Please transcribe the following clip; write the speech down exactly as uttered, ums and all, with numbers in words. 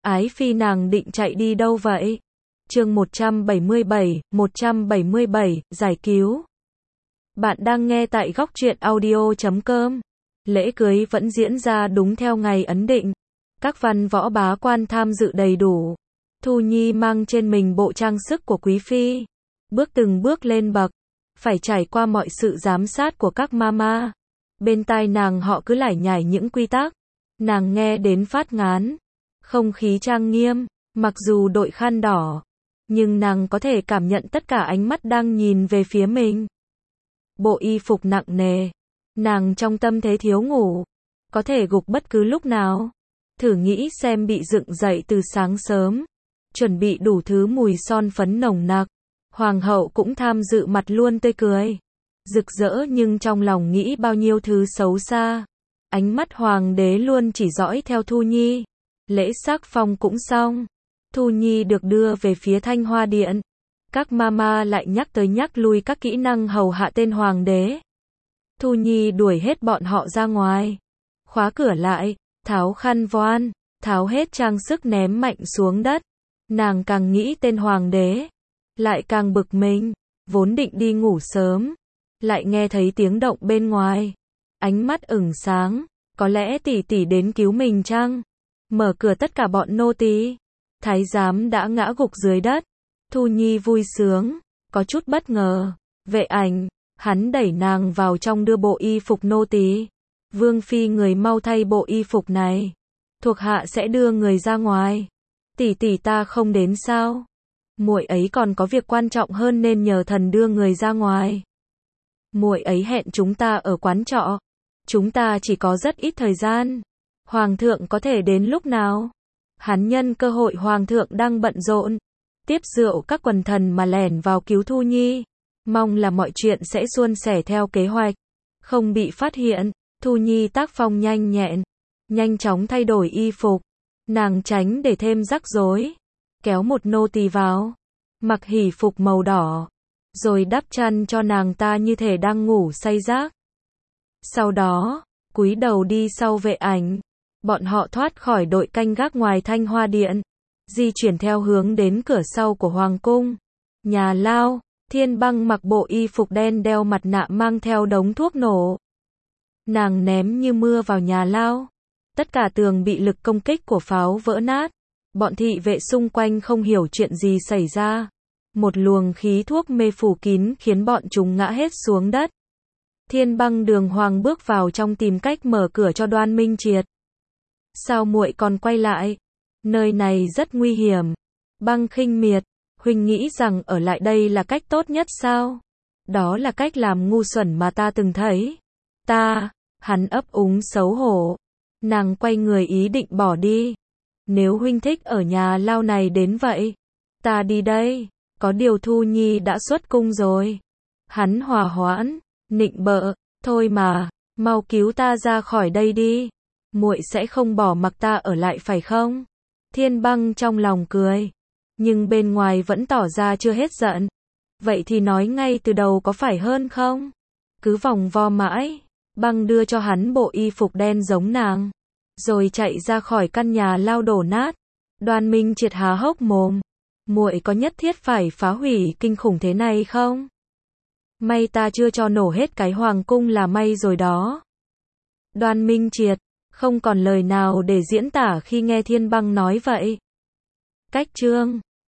Ái phi nàng định chạy đi đâu vậy? Chương một trăm bảy mươi bảy, một trăm bảy mươi bảy, giải cứu. Bạn đang nghe tại góc truyện audio chấm com. Lễ cưới vẫn diễn ra đúng theo ngày ấn định. Các văn võ bá quan tham dự đầy đủ. Thu Nhi mang trên mình bộ trang sức của quý phi. Bước từng bước lên bậc. Phải trải qua mọi sự giám sát của các mama. Bên tai nàng họ cứ lải nhải những quy tắc. Nàng nghe đến phát ngán. Không khí trang nghiêm, mặc dù đội khăn đỏ, nhưng nàng có thể cảm nhận tất cả ánh mắt đang nhìn về phía mình. Bộ y phục nặng nề, nàng trong tâm thế thiếu ngủ, có thể gục bất cứ lúc nào. Thử nghĩ xem bị dựng dậy từ sáng sớm, chuẩn bị đủ thứ mùi son phấn nồng nặc. Hoàng hậu cũng tham dự, mặt luôn tươi cười, rực rỡ, nhưng trong lòng nghĩ bao nhiêu thứ xấu xa. Ánh mắt hoàng đế luôn chỉ dõi theo Thu Nhi. Lễ sắc phong cũng xong, Thu Nhi được đưa về phía Thanh Hoa Điện. Các mama lại nhắc tới nhắc lui các kỹ năng hầu hạ tên hoàng đế. Thu Nhi đuổi hết bọn họ ra ngoài, khóa cửa lại, tháo khăn voan, tháo hết trang sức ném mạnh xuống đất. Nàng càng nghĩ tên hoàng đế, lại càng bực mình. Vốn định đi ngủ sớm, lại nghe thấy tiếng động bên ngoài. Ánh mắt ửng sáng, có lẽ tỷ tỷ đến cứu mình chăng? Mở cửa, tất cả bọn nô tỳ. Thái giám đã ngã gục dưới đất. Thu Nhi vui sướng, có chút bất ngờ. Vệ Ảnh, hắn đẩy nàng vào trong đưa bộ y phục nô tỳ. Vương phi, người mau thay bộ y phục này. Thuộc hạ sẽ đưa người ra ngoài. Tỷ tỷ ta không đến sao? Muội ấy còn có việc quan trọng hơn nên nhờ thần đưa người ra ngoài. Muội ấy hẹn chúng ta ở quán trọ. Chúng ta chỉ có rất ít thời gian. Hoàng thượng có thể đến lúc nào? Hắn nhân cơ hội hoàng thượng đang bận rộn, tiếp rượu các quần thần mà lẻn vào cứu Thu Nhi. Mong là mọi chuyện sẽ suôn sẻ theo kế hoạch, không bị phát hiện. Thu Nhi tác phong nhanh nhẹn, nhanh chóng thay đổi y phục. Nàng tránh để thêm rắc rối, kéo một nô tỳ vào, mặc hỷ phục màu đỏ, rồi đắp chăn cho nàng ta như thể đang ngủ say giấc. Sau đó, cúi đầu đi sau Vệ Ảnh. Bọn họ thoát khỏi đội canh gác ngoài Thanh Hoa Điện, di chuyển theo hướng đến cửa sau của Hoàng cung. Nhà lao, Thiên Băng mặc bộ y phục đen, đeo mặt nạ, mang theo đống thuốc nổ. Nàng ném như mưa vào nhà lao. Tất cả tường bị lực công kích của pháo vỡ nát. Bọn thị vệ xung quanh không hiểu chuyện gì xảy ra. Một luồng khí thuốc mê phủ kín khiến bọn chúng ngã hết xuống đất. Thiên Băng đường hoàng bước vào trong tìm cách mở cửa cho Đoan Minh Triệt. Sao muội còn quay lại? Nơi này rất nguy hiểm. Băng khinh miệt, huynh nghĩ rằng ở lại đây là cách tốt nhất sao? Đó là cách làm ngu xuẩn mà ta từng thấy. Ta, hắn ấp úng xấu hổ. Nàng quay người ý định bỏ đi. Nếu huynh thích ở nhà lao này đến vậy, ta đi đây. Có điều Thu Nhi đã xuất cung rồi. Hắn hòa hoãn, nịnh bợ, thôi mà, mau cứu ta ra khỏi đây đi. Muội sẽ không bỏ mặc ta ở lại phải không? Thiên Băng trong lòng cười, nhưng bên ngoài vẫn tỏ ra chưa hết giận. Vậy thì nói ngay từ đầu có phải hơn không? Cứ vòng vo mãi. Băng đưa cho hắn bộ y phục đen giống nàng, rồi chạy ra khỏi căn nhà lao đổ nát. Đoan Minh Triệt há hốc mồm. Muội có nhất thiết phải phá hủy kinh khủng thế này không? May ta chưa cho nổ hết cái hoàng cung là may rồi đó. Đoan Minh Triệt không còn lời nào để diễn tả khi nghe Thiên Băng nói vậy. Cách chương